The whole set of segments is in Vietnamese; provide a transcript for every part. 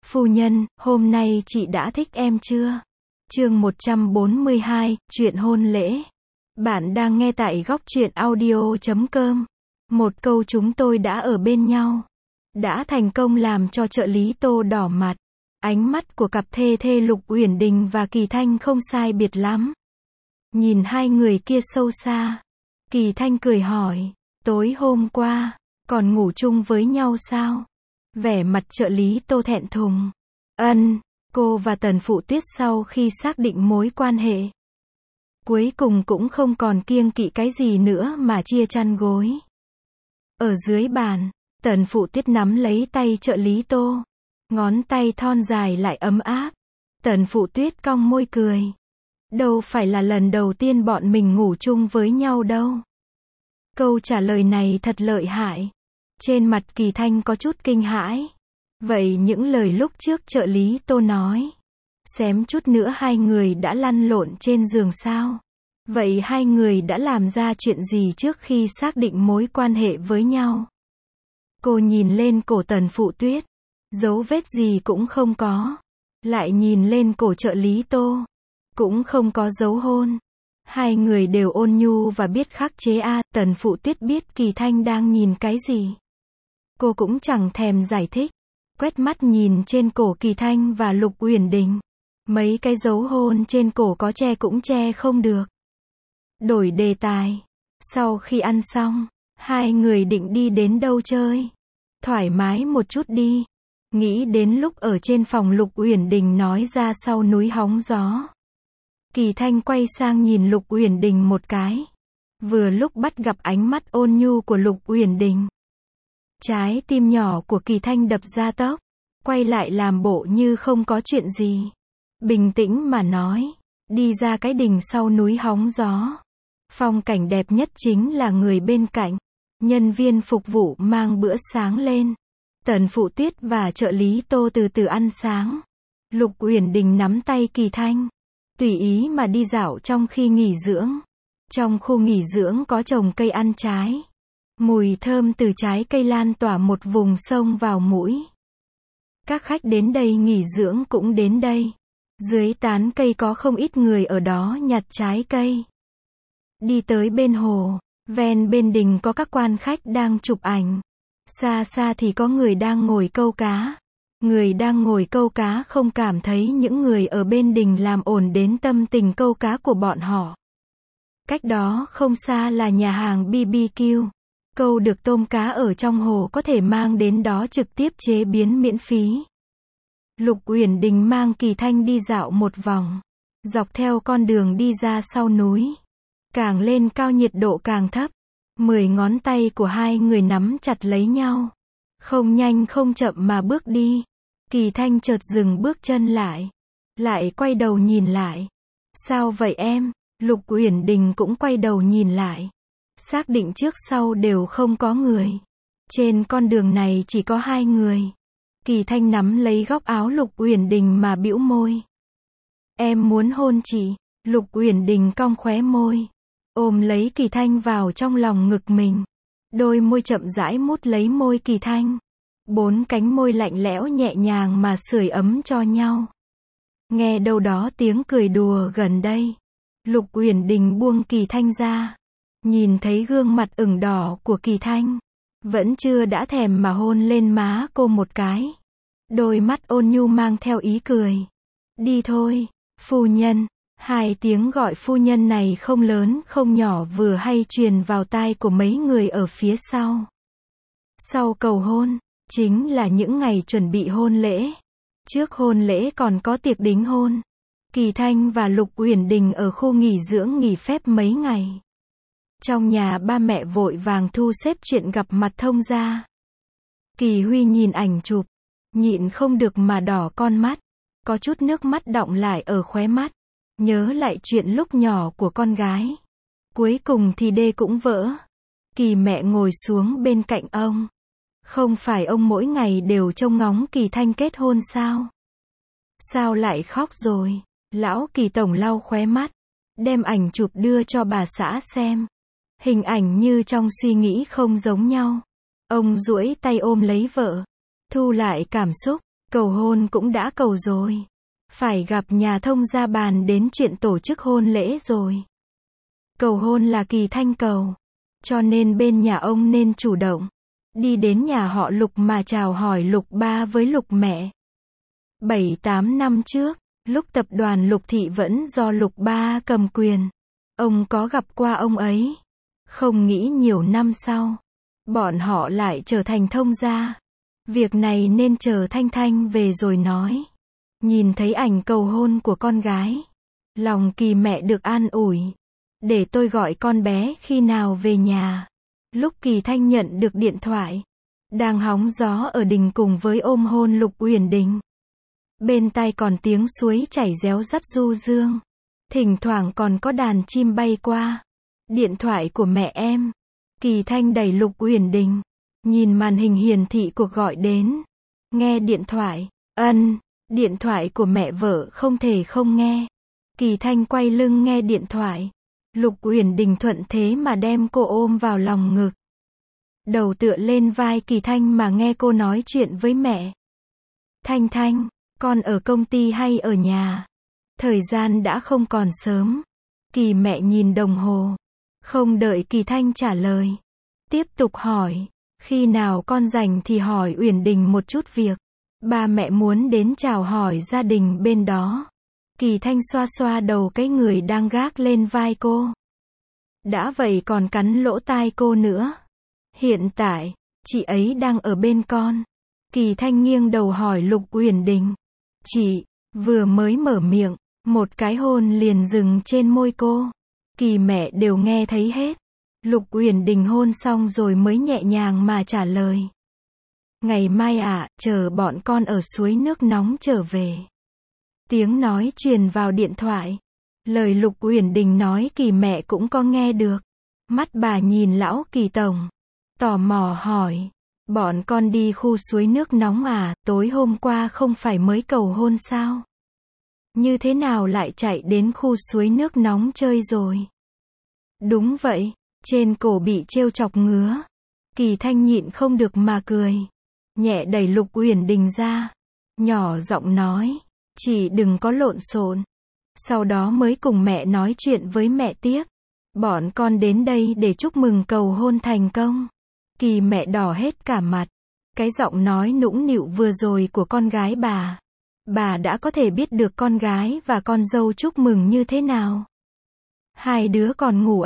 Phu nhân, hôm nay chị đã thích em chưa? Chương 142, chuyện hôn lễ. Bạn đang nghe tại góc truyện audio.com. Một câu chúng tôi đã ở bên nhau. Đã thành công làm cho trợ lý Tô đỏ mặt. Ánh mắt của cặp thê thê Lục Uyển Đình và Kỳ Thanh không sai biệt lắm. Nhìn hai người kia sâu xa. Kỳ Thanh cười hỏi, tối hôm qua, còn ngủ chung với nhau sao? Vẻ mặt trợ lý Tô thẹn thùng. Cô và Tần Phụ Tuyết sau khi xác định mối quan hệ, cuối cùng cũng không còn kiêng kỵ cái gì nữa mà chia chăn gối. Ở dưới bàn, Tần Phụ Tuyết nắm lấy tay trợ lý Tô. Ngón tay thon dài lại ấm áp. Tần Phụ Tuyết cong môi cười. Đâu phải là lần đầu tiên bọn mình ngủ chung với nhau đâu. Câu trả lời này thật lợi hại. Trên mặt Kỳ Thanh có chút kinh hãi. Vậy những lời lúc trước trợ lý Tô nói, xém chút nữa hai người đã lăn lộn trên giường sao? Vậy hai người đã làm ra chuyện gì trước khi xác định mối quan hệ với nhau? Cô nhìn lên cổ Tần Phụ Tuyết, dấu vết gì cũng không có. Lại nhìn lên cổ trợ lý Tô, cũng không có dấu hôn. Hai người đều ôn nhu và biết khắc chế a. Tần Phụ Tuyết biết Kỳ Thanh đang nhìn cái gì. Cô cũng chẳng thèm giải thích. Quét mắt nhìn trên cổ Kỳ Thanh và Lục Uyển Đình. Mấy cái dấu hôn trên cổ có che cũng che không được. Đổi đề tài. Sau khi ăn xong, hai người định đi đến đâu chơi? Thoải mái một chút đi. Nghĩ đến lúc ở trên phòng Lục Uyển Đình nói ra sau núi hóng gió. Kỳ Thanh quay sang nhìn Lục Uyển Đình một cái. Vừa lúc bắt gặp ánh mắt ôn nhu của Lục Uyển Đình. Trái tim nhỏ của Kỳ Thanh đập ra tốc. Quay lại làm bộ như không có chuyện gì. Bình tĩnh mà nói. Đi ra cái đình sau núi hóng gió. Phong cảnh đẹp nhất chính là người bên cạnh. Nhân viên phục vụ mang bữa sáng lên. Tần Phụ Tuyết và trợ lý Tô từ từ ăn sáng. Lục Uyển Đình nắm tay Kỳ Thanh. Tùy ý mà đi dạo trong khi nghỉ dưỡng. Trong khu nghỉ dưỡng có trồng cây ăn trái. Mùi thơm từ trái cây lan tỏa một vùng sông vào mũi. Các khách đến đây nghỉ dưỡng cũng đến đây. Dưới tán cây có không ít người ở đó nhặt trái cây. Đi tới bên hồ, ven bên đình có các quan khách đang chụp ảnh. Xa xa thì có người đang ngồi câu cá. Người đang ngồi câu cá không cảm thấy những người ở bên đình làm ổn đến tâm tình câu cá của bọn họ. Cách đó không xa là nhà hàng BBQ. Câu được tôm cá ở trong hồ có thể mang đến đó trực tiếp chế biến miễn phí. Lục Uyển Đình mang Kỳ Thanh đi dạo một vòng. Dọc theo con đường đi ra sau núi. Càng lên cao nhiệt độ càng thấp. 10 ngón tay của hai người nắm chặt lấy nhau. Không nhanh không chậm mà bước đi. Kỳ Thanh chợt dừng bước chân lại. Lại quay đầu nhìn lại. Sao vậy em? Lục Uyển Đình cũng quay đầu nhìn lại. Xác định trước sau đều không có người. Trên con đường này chỉ có hai người. Kỳ Thanh nắm lấy góc áo Lục Uyển Đình mà bĩu môi. Em muốn hôn chị. Lục Uyển Đình cong khóe môi. Ôm lấy Kỳ Thanh vào trong lòng ngực mình. Đôi môi chậm rãi mút lấy môi Kỳ Thanh. 4 cánh môi lạnh lẽo nhẹ nhàng mà sưởi ấm cho nhau. Nghe đâu đó tiếng cười đùa gần đây. Lục Uyển Đình buông Kỳ Thanh ra. Nhìn thấy gương mặt ửng đỏ của Kỳ Thanh. Vẫn chưa đã thèm mà hôn lên má cô một cái. Đôi mắt ôn nhu mang theo ý cười. Đi thôi, phu nhân. 2 tiếng gọi phu nhân này không lớn không nhỏ vừa hay truyền vào tai của mấy người ở phía sau. Sau cầu hôn, chính là những ngày chuẩn bị hôn lễ. Trước hôn lễ còn có tiệc đính hôn. Kỳ Thanh và Lục Uyển Đình ở khu nghỉ dưỡng nghỉ phép mấy ngày. Trong nhà ba mẹ vội vàng thu xếp chuyện gặp mặt thông gia. Kỳ Huy nhìn ảnh chụp, nhịn không được mà đỏ con mắt. Có chút nước mắt đọng lại ở khóe mắt. Nhớ lại chuyện lúc nhỏ của con gái. Cuối cùng thì đê cũng vỡ. Kỳ mẹ ngồi xuống bên cạnh ông. Không phải ông mỗi ngày đều trông ngóng Kỳ Thanh kết hôn sao? Sao lại khóc rồi? Lão Kỳ tổng lau khóe mắt. Đem ảnh chụp đưa cho bà xã xem. Hình ảnh như trong suy nghĩ không giống nhau. Ông duỗi tay ôm lấy vợ. Thu lại cảm xúc. Cầu hôn cũng đã cầu rồi. Phải gặp nhà thông gia bàn đến chuyện tổ chức hôn lễ rồi. Cầu hôn là Kỳ Thanh cầu. Cho nên bên nhà ông nên chủ động. Đi đến nhà họ Lục mà chào hỏi Lục ba với Lục mẹ. 7-8 năm trước, lúc tập đoàn Lục Thị vẫn do Lục ba cầm quyền. Ông có gặp qua ông ấy. Không nghĩ nhiều năm sau, bọn họ lại trở thành thông gia. Việc này nên chờ Thanh Thanh về rồi nói. Nhìn thấy ảnh cầu hôn của con gái, lòng Kỳ mẹ được an ủi. Để tôi gọi con bé khi nào về nhà. Lúc Kỳ Thanh nhận được điện thoại, đang hóng gió ở đình cùng với ôm hôn Lục Uyển Đình. Bên tai còn tiếng suối chảy réo rắt du dương. Thỉnh thoảng còn có đàn chim bay qua. Điện thoại của mẹ em. Kỳ Thanh đẩy Lục Uyển Đình. Nhìn màn hình hiển thị cuộc gọi đến. Nghe điện thoại. Điện thoại của mẹ vợ không thể không nghe. Kỳ Thanh quay lưng nghe điện thoại. Lục Uyển Đình thuận thế mà đem cô ôm vào lòng ngực. Đầu tựa lên vai Kỳ Thanh mà nghe cô nói chuyện với mẹ. Thanh Thanh, con ở công ty hay ở nhà? Thời gian đã không còn sớm. Kỳ mẹ nhìn đồng hồ. Không đợi Kỳ Thanh trả lời. Tiếp tục hỏi. Khi nào con rảnh thì hỏi Uyển Đình một chút việc. Ba mẹ muốn đến chào hỏi gia đình bên đó. Kỳ Thanh xoa xoa đầu cái người đang gác lên vai cô. Đã vậy còn cắn lỗ tai cô nữa. Hiện tại, chị ấy đang ở bên con. Kỳ Thanh nghiêng đầu hỏi Lục Uyển Đình. Chị, vừa mới mở miệng, một cái hôn liền dừng trên môi cô. Kỳ mẹ đều nghe thấy hết. Lục Uyển Đình hôn xong rồi mới nhẹ nhàng mà trả lời. Ngày mai chờ bọn con ở suối nước nóng trở về. Tiếng nói truyền vào điện thoại. Lời Lục Uyển Đình nói Kỳ mẹ cũng có nghe được. Mắt bà nhìn lão Kỳ tổng. Tò mò hỏi. Bọn con đi khu suối nước nóng tối hôm qua không phải mới cầu hôn sao? Như thế nào lại chạy đến khu suối nước nóng chơi rồi? Đúng vậy, trên cổ bị trêu chọc ngứa. Kỳ Thanh nhịn không được mà cười. Nhẹ đẩy Lục Uyển Đình ra. Nhỏ giọng nói. Chị đừng có lộn xộn. Sau đó mới cùng mẹ nói chuyện với mẹ tiếp. Bọn con đến đây để chúc mừng cầu hôn thành công. Kỳ mẹ đỏ hết cả mặt. Cái giọng nói nũng nịu vừa rồi của con gái bà. Bà đã có thể biết được con gái và con dâu chúc mừng như thế nào. Hai đứa còn ngủ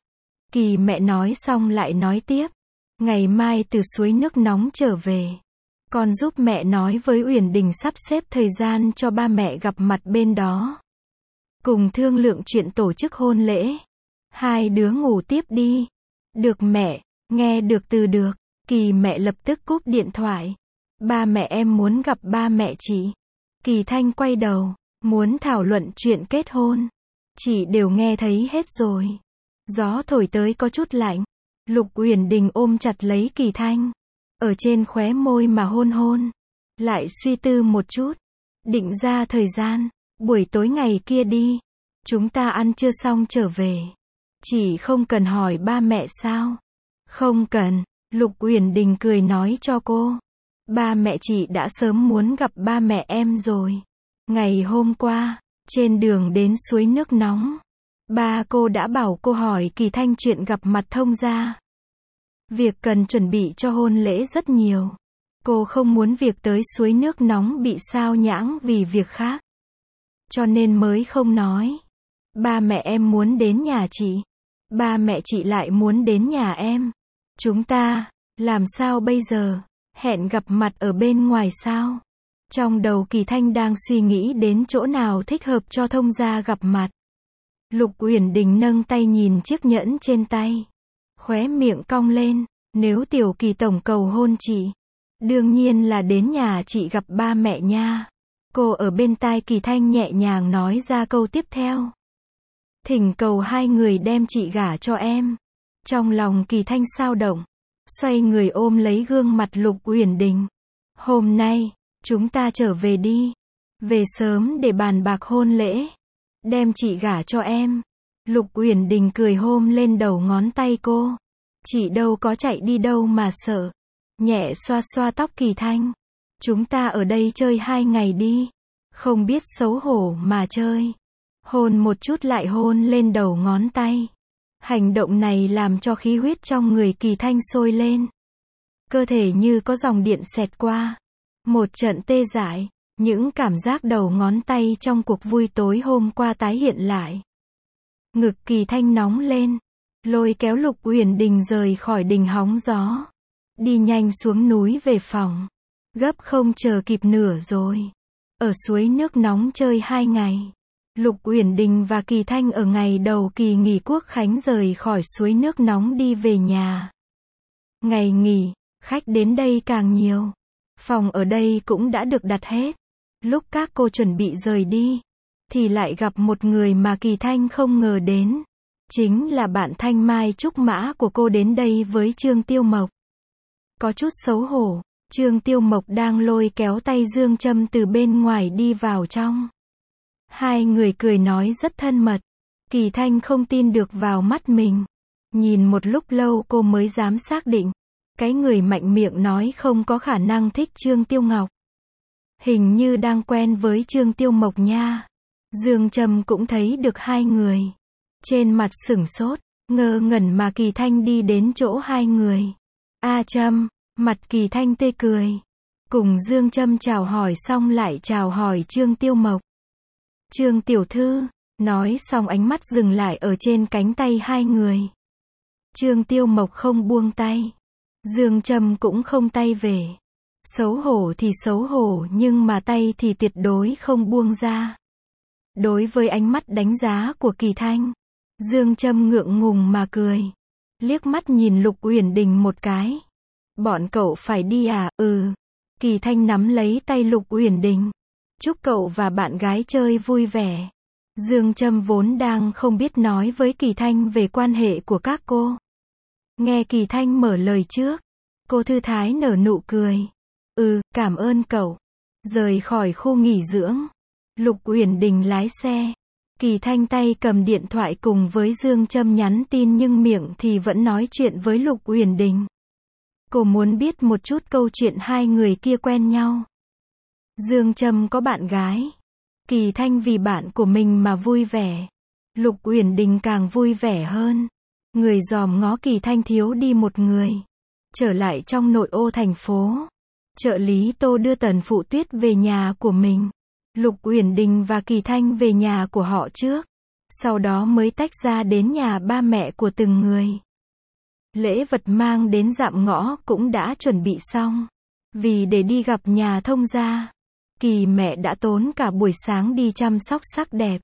Kỳ mẹ nói xong lại nói tiếp. Ngày mai từ suối nước nóng trở về. Con giúp mẹ nói với Uyển Đình sắp xếp thời gian cho ba mẹ gặp mặt bên đó. Cùng thương lượng chuyện tổ chức hôn lễ. Hai đứa ngủ tiếp đi. Được mẹ, nghe được từ được. Kỳ mẹ lập tức cúp điện thoại. Ba mẹ em muốn gặp ba mẹ chị. Kỳ Thanh quay đầu, muốn thảo luận chuyện kết hôn. Chị đều nghe thấy hết rồi. Gió thổi tới có chút lạnh. Lục Uyển Đình ôm chặt lấy Kỳ Thanh. Ở trên khóe môi mà hôn hôn. Lại suy tư một chút. Định ra thời gian. Buổi tối ngày kia đi. Chúng ta ăn trưa xong trở về. Chị không cần hỏi ba mẹ sao? Không cần. Lục Uyển Đình cười nói cho cô. Ba mẹ chị đã sớm muốn gặp ba mẹ em rồi. Ngày hôm qua, trên đường đến suối nước nóng, ba cô đã bảo cô hỏi Kỳ Thanh chuyện gặp mặt thông gia. Việc cần chuẩn bị cho hôn lễ rất nhiều. Cô không muốn việc tới suối nước nóng bị sao nhãng vì việc khác. Cho nên mới không nói. Ba mẹ em muốn đến nhà chị. Ba mẹ chị lại muốn đến nhà em. Chúng ta, làm sao bây giờ? Hẹn gặp mặt ở bên ngoài sao? Trong đầu Kỳ Thanh đang suy nghĩ đến chỗ nào thích hợp cho thông gia gặp mặt. Lục Uyển Đình nâng tay nhìn chiếc nhẫn trên tay. Khóe miệng cong lên. Nếu tiểu Kỳ tổng cầu hôn chị, đương nhiên là đến nhà chị gặp ba mẹ nha. Cô ở bên tai Kỳ Thanh nhẹ nhàng nói ra câu tiếp theo. Thỉnh cầu hai người đem chị gả cho em. Trong lòng Kỳ Thanh xao động. Xoay người ôm lấy gương mặt Lục Uyển Đình. Hôm nay, chúng ta trở về đi. Về sớm để bàn bạc hôn lễ. Đem chị gả cho em. Lục Uyển Đình cười hôn lên đầu ngón tay cô. Chị đâu có chạy đi đâu mà sợ. Nhẹ xoa xoa tóc Kỳ Thanh. Chúng ta ở đây chơi 2 ngày đi. Không biết xấu hổ mà chơi. Hôn một chút lại hôn lên đầu ngón tay. Hành động này làm cho khí huyết trong người Kỳ Thanh sôi lên. Cơ thể như có dòng điện xẹt qua. Một trận tê dại, những cảm giác đầu ngón tay trong cuộc vui tối hôm qua tái hiện lại. Ngực Kỳ Thanh nóng lên, lôi kéo Lục Uyển Đình rời khỏi đình hóng gió. Đi nhanh xuống núi về phòng. Gấp không chờ kịp nửa rồi. Ở suối nước nóng chơi 2 ngày. Lục Uyển Đình và Kỳ Thanh ở ngày đầu kỳ nghỉ Quốc khánh rời khỏi suối nước nóng đi về nhà. Ngày nghỉ, khách đến đây càng nhiều. Phòng ở đây cũng đã được đặt hết. Lúc các cô chuẩn bị rời đi, thì lại gặp một người mà Kỳ Thanh không ngờ đến. Chính là bạn Thanh Mai Trúc Mã của cô đến đây với Trương Tiêu Mộc. Có chút xấu hổ, Trương Tiêu Mộc đang lôi kéo tay Dương Trâm từ bên ngoài đi vào trong. Hai người cười nói rất thân mật. Kỳ Thanh không tin được vào mắt mình. Nhìn một lúc lâu cô mới dám xác định. Cái người mạnh miệng nói không có khả năng thích Trương Tiêu Ngọc. Hình như đang quen với Trương Tiêu Mộc nha. Dương Trâm cũng thấy được hai người. Trên mặt sửng sốt, ngơ ngẩn mà Kỳ Thanh đi đến chỗ hai người. A Trâm, mặt Kỳ Thanh tươi cười. Cùng Dương Trâm chào hỏi xong lại chào hỏi Trương Tiêu Mộc. Trương tiểu thư, nói xong ánh mắt dừng lại ở trên cánh tay hai người. Trương Tiêu Mộc không buông tay. Dương Trâm cũng không tay về. Xấu hổ thì xấu hổ nhưng mà tay thì tuyệt đối không buông ra. Đối với ánh mắt đánh giá của Kỳ Thanh, Dương Trâm ngượng ngùng mà cười. Liếc mắt nhìn Lục Uyển Đình một cái. Bọn cậu phải đi à? Ừ. Kỳ Thanh nắm lấy tay Lục Uyển Đình. Chúc cậu và bạn gái chơi vui vẻ. Dương Trâm vốn đang không biết nói với Kỳ Thanh về quan hệ của các cô. Nghe Kỳ Thanh mở lời trước, cô thư thái nở nụ cười. Ừ, cảm ơn cậu. Rời khỏi khu nghỉ dưỡng, Lục Uyển Đình lái xe. Kỳ Thanh tay cầm điện thoại cùng với Dương Trâm nhắn tin nhưng miệng thì vẫn nói chuyện với Lục Uyển Đình. Cô muốn biết một chút câu chuyện hai người kia quen nhau. Dương Trâm có bạn gái. Kỳ Thanh vì bạn của mình mà vui vẻ. Lục Uyển Đình càng vui vẻ hơn. Người dòm ngó Kỳ Thanh thiếu đi một người. Trở lại trong nội ô thành phố. Trợ lý Tô đưa Tần Phụ Tuyết về nhà của mình. Lục Uyển Đình và Kỳ Thanh về nhà của họ trước. Sau đó mới tách ra đến nhà ba mẹ của từng người. Lễ vật mang đến dạm ngõ cũng đã chuẩn bị xong. Vì để đi gặp nhà thông gia, Kỳ mẹ đã tốn cả buổi sáng đi chăm sóc sắc đẹp.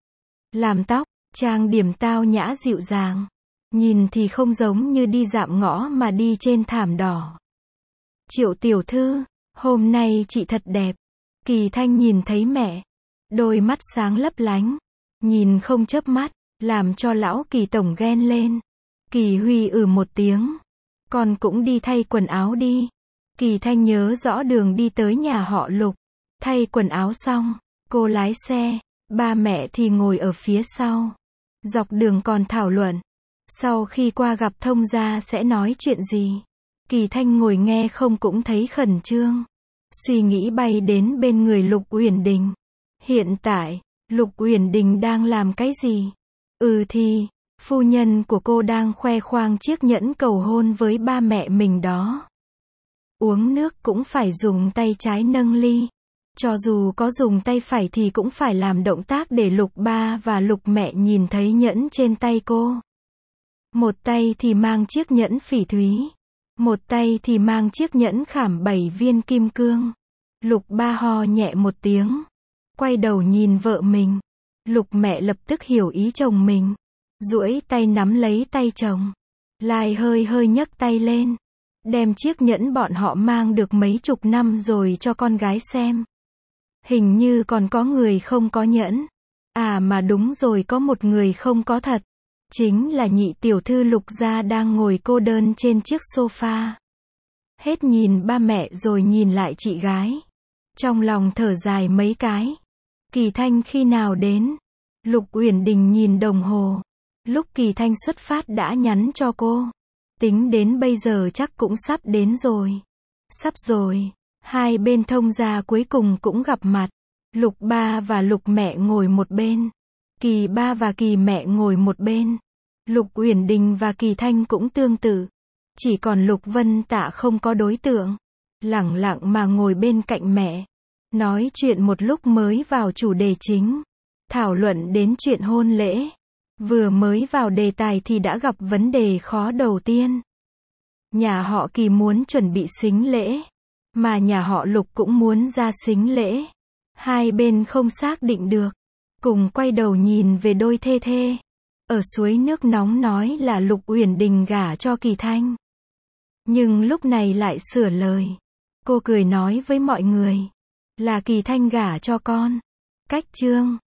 Làm tóc, trang điểm tao nhã dịu dàng. Nhìn thì không giống như đi dạm ngõ mà đi trên thảm đỏ. Triệu tiểu thư, hôm nay chị thật đẹp. Kỳ Thanh nhìn thấy mẹ. Đôi mắt sáng lấp lánh. Nhìn không chớp mắt, làm cho lão Kỳ tổng ghen lên. Kỳ Huy một tiếng. Con cũng đi thay quần áo đi. Kỳ Thanh nhớ rõ đường đi tới nhà họ Lục. Thay quần áo xong, cô lái xe. Ba mẹ thì ngồi ở phía sau. Dọc đường còn thảo luận. Sau khi qua gặp thông gia sẽ nói chuyện gì? Kỳ Thanh ngồi nghe không cũng thấy khẩn trương. Suy nghĩ bay đến bên người Lục Uyển Đình. Hiện tại, Lục Uyển Đình đang làm cái gì? Thì, phu nhân của cô đang khoe khoang chiếc nhẫn cầu hôn với ba mẹ mình đó. Uống nước cũng phải dùng tay trái nâng ly. Cho dù có dùng tay phải thì cũng phải làm động tác để Lục ba và Lục mẹ nhìn thấy nhẫn trên tay cô. Một tay thì mang chiếc nhẫn phỉ thúy. Một tay thì mang chiếc nhẫn khảm 7 viên kim cương. Lục ba ho nhẹ một tiếng. Quay đầu nhìn vợ mình. Lục mẹ lập tức hiểu ý chồng mình. Duỗi tay nắm lấy tay chồng. Lại hơi hơi nhấc tay lên. Đem chiếc nhẫn bọn họ mang được mấy chục năm rồi cho con gái xem. Hình như còn có người không có nhẫn. À mà đúng rồi, có một người không có thật. Chính là nhị tiểu thư Lục gia đang ngồi cô đơn trên chiếc sofa. Hết nhìn ba mẹ rồi nhìn lại chị gái. Trong lòng thở dài mấy cái. Kỳ Thanh khi nào đến? Lục Uyển Đình nhìn đồng hồ. Lúc Kỳ Thanh xuất phát đã nhắn cho cô. Tính đến bây giờ chắc cũng sắp đến rồi. Sắp rồi. Hai bên thông gia cuối cùng cũng gặp mặt. Lục ba và Lục mẹ ngồi một bên. Kỳ ba và Kỳ mẹ ngồi một bên. Lục Uyển Đình và Kỳ Thanh cũng tương tự. Chỉ còn Lục Vân Tạ không có đối tượng. Lẳng lặng mà ngồi bên cạnh mẹ. Nói chuyện một lúc mới vào chủ đề chính. Thảo luận đến chuyện hôn lễ. Vừa mới vào đề tài thì đã gặp vấn đề khó đầu tiên. Nhà họ Kỳ muốn chuẩn bị sính lễ. Mà nhà họ Lục cũng muốn ra sính lễ. Hai bên không xác định được. Cùng quay đầu nhìn về đôi thê thê. Ở suối nước nóng nói là Lục Uyển Đình gả cho Kỳ Thanh. Nhưng lúc này lại sửa lời. Cô cười nói với mọi người. Là Kỳ Thanh gả cho con. Cách chương